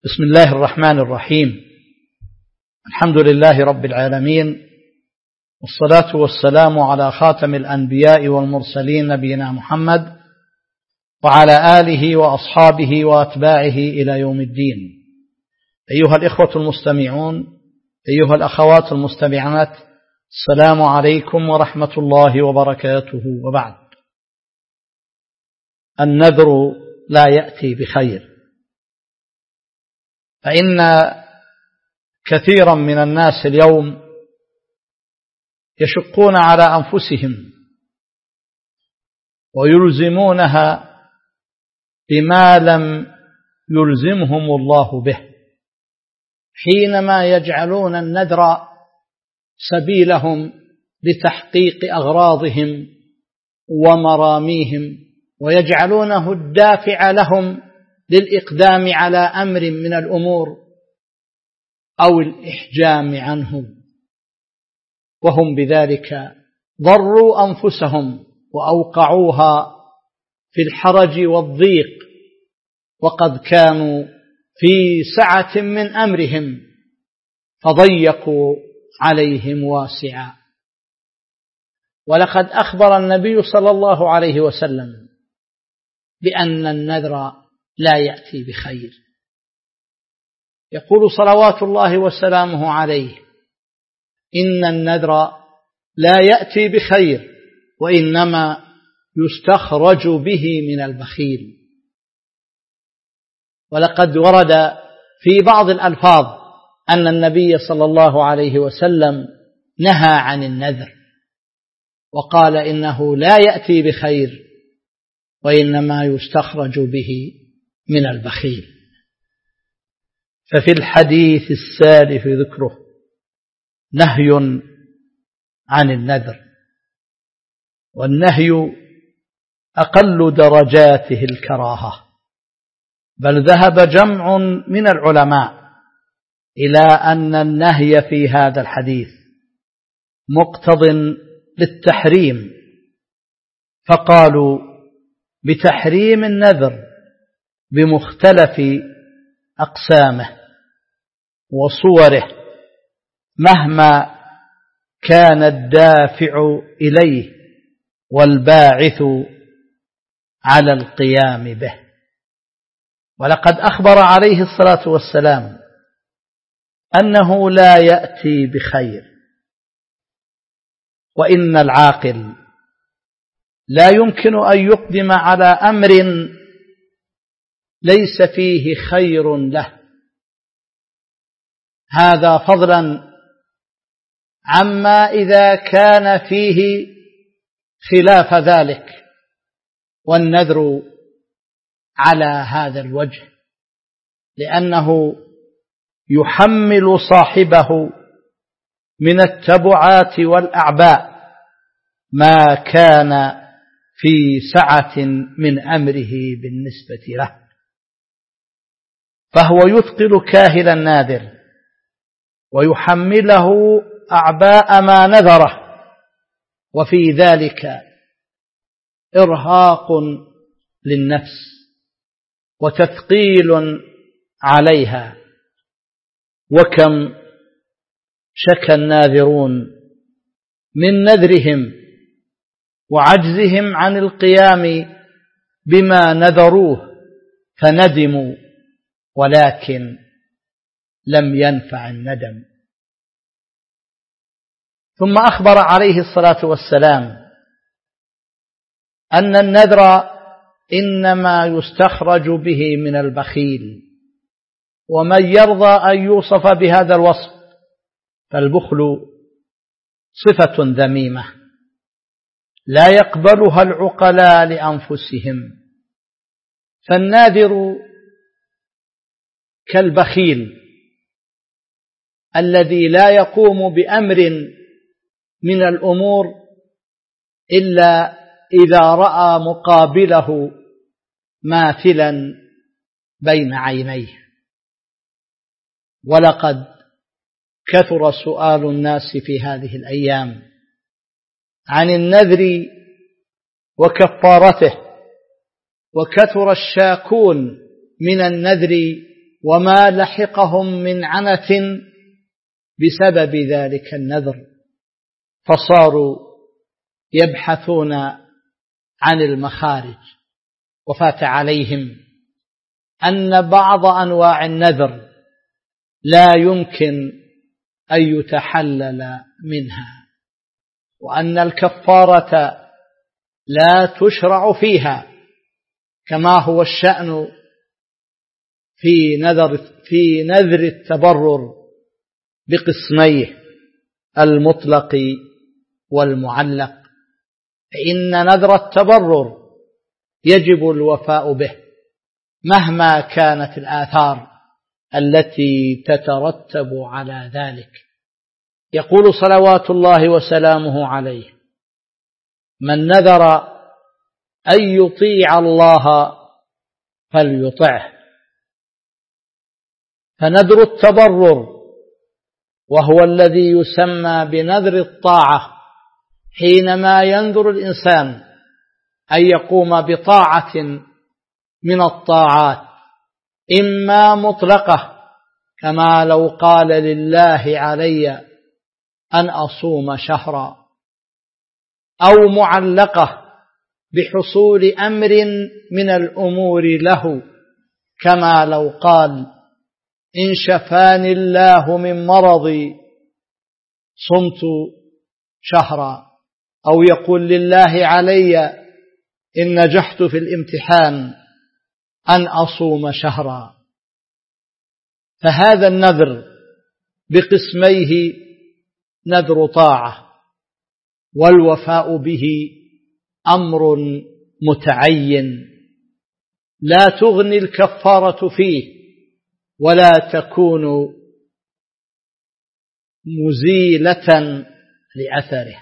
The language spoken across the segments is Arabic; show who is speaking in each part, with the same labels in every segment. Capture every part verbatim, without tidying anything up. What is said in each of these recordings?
Speaker 1: بسم الله الرحمن الرحيم. الحمد لله رب العالمين، والصلاة والسلام على خاتم الأنبياء والمرسلين نبينا محمد وعلى آله وأصحابه وأتباعه إلى يوم الدين. أيها الإخوة المستمعون، أيها الأخوات المستمعات، السلام عليكم ورحمة الله وبركاته. وبعد، النذر لا يأتي بخير، فإن كثيرا من الناس اليوم يشقون على أنفسهم ويلزمونها بما لم يلزمهم الله به، حينما يجعلون النذر سبيلهم لتحقيق أغراضهم ومراميهم، ويجعلونه الدافع لهم للإقدام على أمر من الأمور أو الإحجام عنه، وهم بذلك ضروا أنفسهم وأوقعوها في الحرج والضيق، وقد كانوا في سعة من أمرهم فضيقوا عليهم واسعا. ولقد أخبر النبي صلى الله عليه وسلم بأن النذر لا يأتي بخير، يقول صلوات الله وسلامه عليه: إن النذر لا يأتي بخير، وإنما يستخرج به من البخيل. ولقد ورد في بعض الألفاظ أن النبي صلى الله عليه وسلم نهى عن النذر وقال إنه لا يأتي بخير، وإنما يستخرج به من البخيل. ففي الحديث السالف ذكره نهي عن النذر، والنهي أقل درجاته الكراهة، بل ذهب جمع من العلماء إلى أن النهي في هذا الحديث مقتض للتحريم، فقالوا بتحريم النذر بمختلف أقسامه وصوره مهما كان الدافع إليه والباعث على القيام به. ولقد أخبر عليه الصلاة والسلام أنه لا يأتي بخير، وإن العاقل لا يمكن أن يقدم على أمر ليس فيه خير له، هذا فضلا عما إذا كان فيه خلاف ذلك. والنذر على هذا الوجه لأنه يحمل صاحبه من التبعات والأعباء ما كان في سعة من أمره بالنسبة له، فهو يثقل كاهل الناذر ويحمله أعباء ما نذره، وفي ذلك إرهاق للنفس وتثقيل عليها. وكم شكى الناذرون من نذرهم وعجزهم عن القيام بما نذروه فندموا، ولكن لم ينفع الندم. ثم أخبر عليه الصلاة والسلام أن النذر إنما يستخرج به من البخيل، ومن يرضى أن يوصف بهذا الوصف فالبخل صفة ذميمة لا يقبلها العقلاء لأنفسهم. فالناذر كالبخيل الذي لا يقوم بأمر من الأمور إلا إذا رأى مقابله ماثلا بين عينيه. ولقد كثر سؤال الناس في هذه الأيام عن النذر وكفارته، وكثر الشاكون من النذر وما لحقهم من عنة بسبب ذلك النذر، فصاروا يبحثون عن المخارج. وفات عليهم أن بعض أنواع النذر لا يمكن أن يتحلل منها، وأن الكفارة لا تشرع فيها، كما هو الشأن في نذر في نذر التبرر بقسميه المطلق والمعلق. فإن نذر التبرر يجب الوفاء به مهما كانت الآثار التي تترتب على ذلك. يقول صلوات الله وسلامه عليه: من نذر أن يطيع الله فليطعه. فنذر التبرر وهو الذي يسمى بنذر الطاعة حينما ينذر الإنسان أن يقوم بطاعة من الطاعات، إما مطلقة كما لو قال لله علي أن أصوم شهرا، أو معلقة بحصول أمر من الأمور له كما لو قال إن شفاني الله من مرضي صمت شهرا، أو يقول لله علي إن نجحت في الامتحان أن أصوم شهرا. فهذا النذر بقسميه نذر طاعة، والوفاء به أمر متعين لا تغني الكفارة فيه ولا تكون مزيلة لأثره.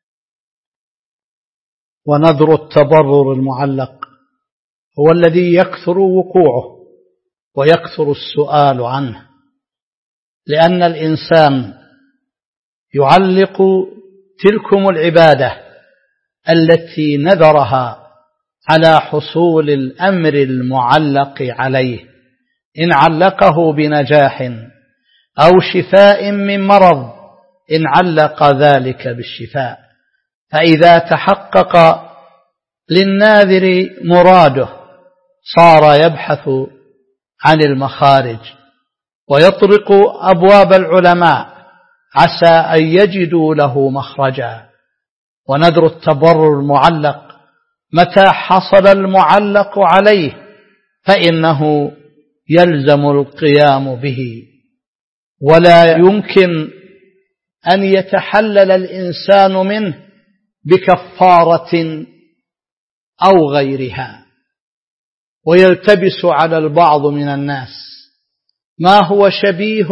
Speaker 1: ونذر التبرر المعلق هو الذي يكثر وقوعه ويكثر السؤال عنه، لأن الإنسان يعلق تلكم العبادة التي نذرها على حصول الأمر المعلق عليه، إن علقه بنجاح أو شفاء من مرض إن علق ذلك بالشفاء. فإذا تحقق للناذر مراده صار يبحث عن المخارج ويطرق أبواب العلماء عسى أن يجدوا له مخرجا. ونذر التبرر المعلق متى حصل المعلق عليه فإنه يلزم القيام به، ولا يمكن أن يتحلل الإنسان منه بكفارة أو غيرها. ويلتبس على البعض من الناس ما هو شبيه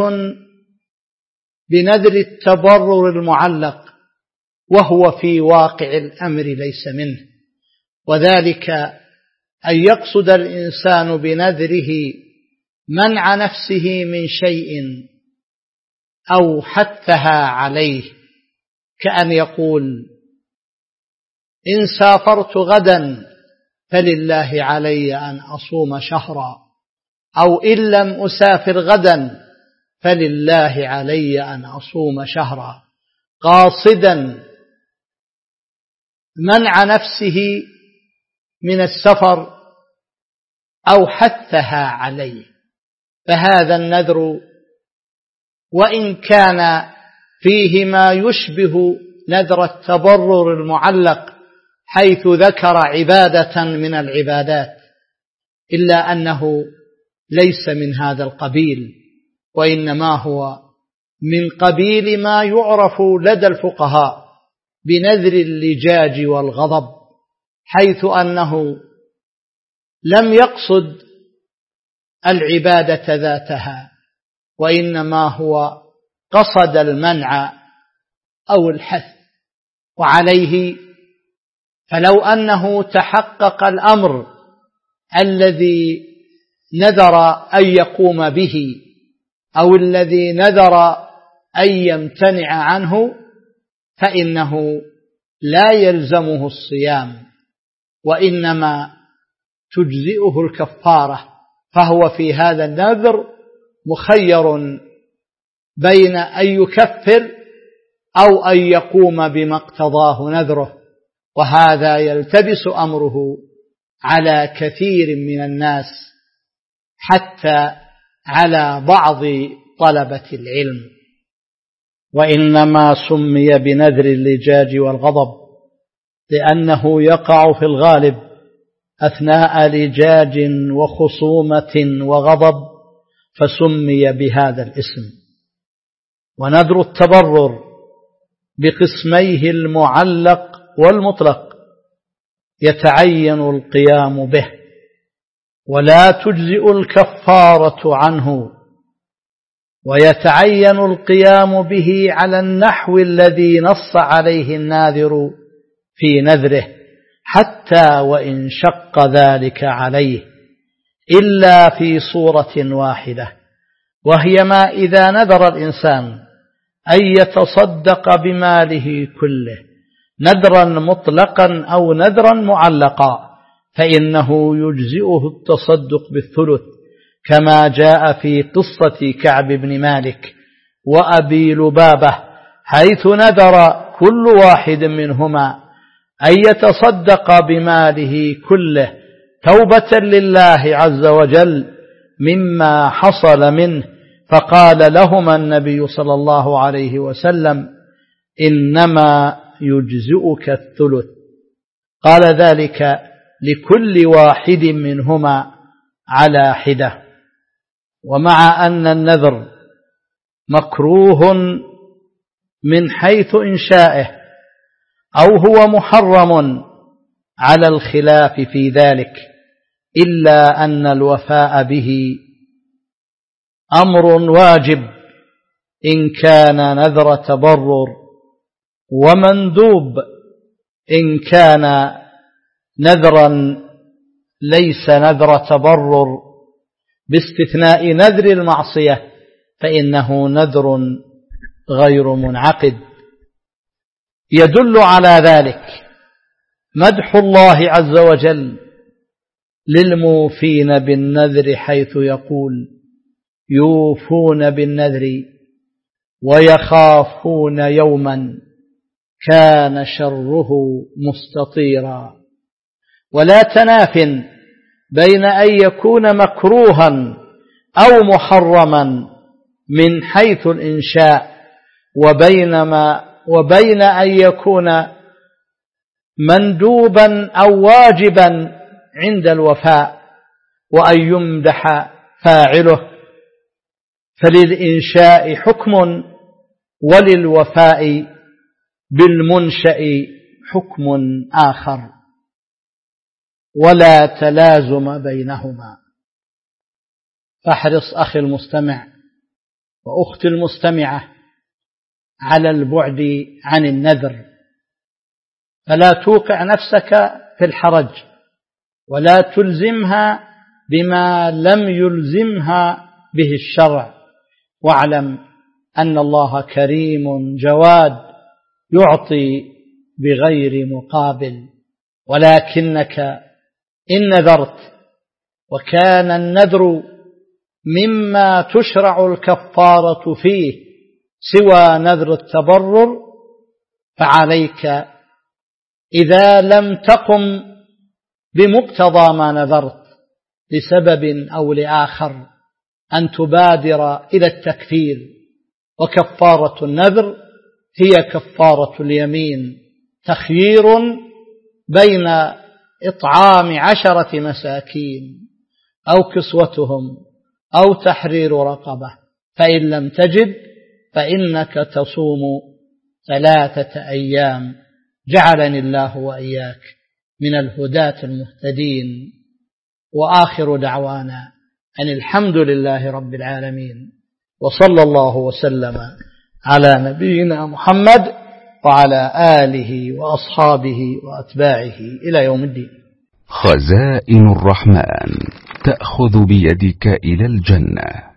Speaker 1: بنذر التبرر المعلق وهو في واقع الأمر ليس منه، وذلك أن يقصد الإنسان بنذره منع نفسه من شيء أو حثها عليه، كأن يقول إن سافرت غدا فلله علي أن أصوم شهرا، أو إن لم أسافر غدا فلله علي أن أصوم شهرا، قاصدا منع نفسه من السفر أو حثها عليه. فهذا النذر وإن كان فيه ما يشبه نذر التبرر المعلق حيث ذكر عبادة من العبادات، إلا أنه ليس من هذا القبيل، وإنما هو من قبيل ما يعرف لدى الفقهاء بنذر اللجاج والغضب، حيث أنه لم يقصد العبادة ذاتها، وإنما هو قصد المنع أو الحث. وعليه فلو أنه تحقق الأمر الذي نذر أن يقوم به أو الذي نذر أن يمتنع عنه فإنه لا يلزمه الصيام، وإنما تجزئه الكفارة، فهو في هذا النذر مخير بين أن يكفر أو أن يقوم بما اقتضاه نذره، وهذا يلتبس أمره على كثير من الناس حتى على بعض طلبة العلم. وإنما سمي بنذر اللجاج والغضب لأنه يقع في الغالب أثناء لجاج وخصومة وغضب، فسمي بهذا الاسم. ونذر التبرر بقسميه المعلق والمطلق يتعين القيام به، ولا تجزئ الكفارة عنه، ويتعين القيام به على النحو الذي نص عليه الناذر في نذره، حتى وإن شق ذلك عليه، إلا في صورة واحدة، وهي ما إذا نذر الإنسان أن يتصدق بماله كله نذرا مطلقا أو نذرا معلقا، فإنه يجزئه التصدق بالثلث، كما جاء في قصة كعب بن مالك وأبي لبابة، حيث نذر كل واحد منهما أن يتصدق بماله كله توبة لله عز وجل مما حصل منه، فقال لهما النبي صلى الله عليه وسلم: إنما يجزئك الثلث. قال ذلك لكل واحد منهما على حدة. ومع أن النذر مكروه من حيث إنشائه أو هو محرم على الخلاف في ذلك، إلا أن الوفاء به أمر واجب إن كان نذر تبرر، ومندوب إن كان نذرا ليس نذر تبرر، باستثناء نذر المعصية فإنه نذر غير منعقد. يدل على ذلك مدح الله عز وجل للموفين بالنذر، حيث يقول: يوفون بالنذر ويخافون يوما كان شره مستطيرا. ولا تناف بين أن يكون مكروها أو محرما من حيث الإنشاء، وبينما وبين أن يكون مندوبا أو واجبا عند الوفاء، وأن يمدح فاعله، فللإنشاء حكم وللوفاء بالمنشأ حكم آخر، ولا تلازم بينهما. فاحرص أخي المستمع وأختي المستمعة على البعد عن النذر، فلا توقع نفسك في الحرج، ولا تلزمها بما لم يلزمها به الشرع. واعلم أن الله كريم جواد يعطي بغير مقابل، ولكنك إن نذرت وكان النذر مما تشرع الكفارة فيه سوى نذر التبرر، فعليك إذا لم تقم بمقتضى ما نذرت لسبب أو لآخر أن تبادر إلى التكفير. وكفارة النذر هي كفارة اليمين، تخيير بين إطعام عشرة مساكين أو كسوتهم أو تحرير رقبة، فإن لم تجد فإنك تصوم ثلاثة أيام. جعلني الله وإياك من الهداة المهتدين. وآخر دعوانا أن الحمد لله رب العالمين، وصلى الله وسلم على نبينا محمد وعلى آله وأصحابه وأتباعه إلى يوم الدين.
Speaker 2: خزائن الرحمن تأخذ بيدك إلى الجنة.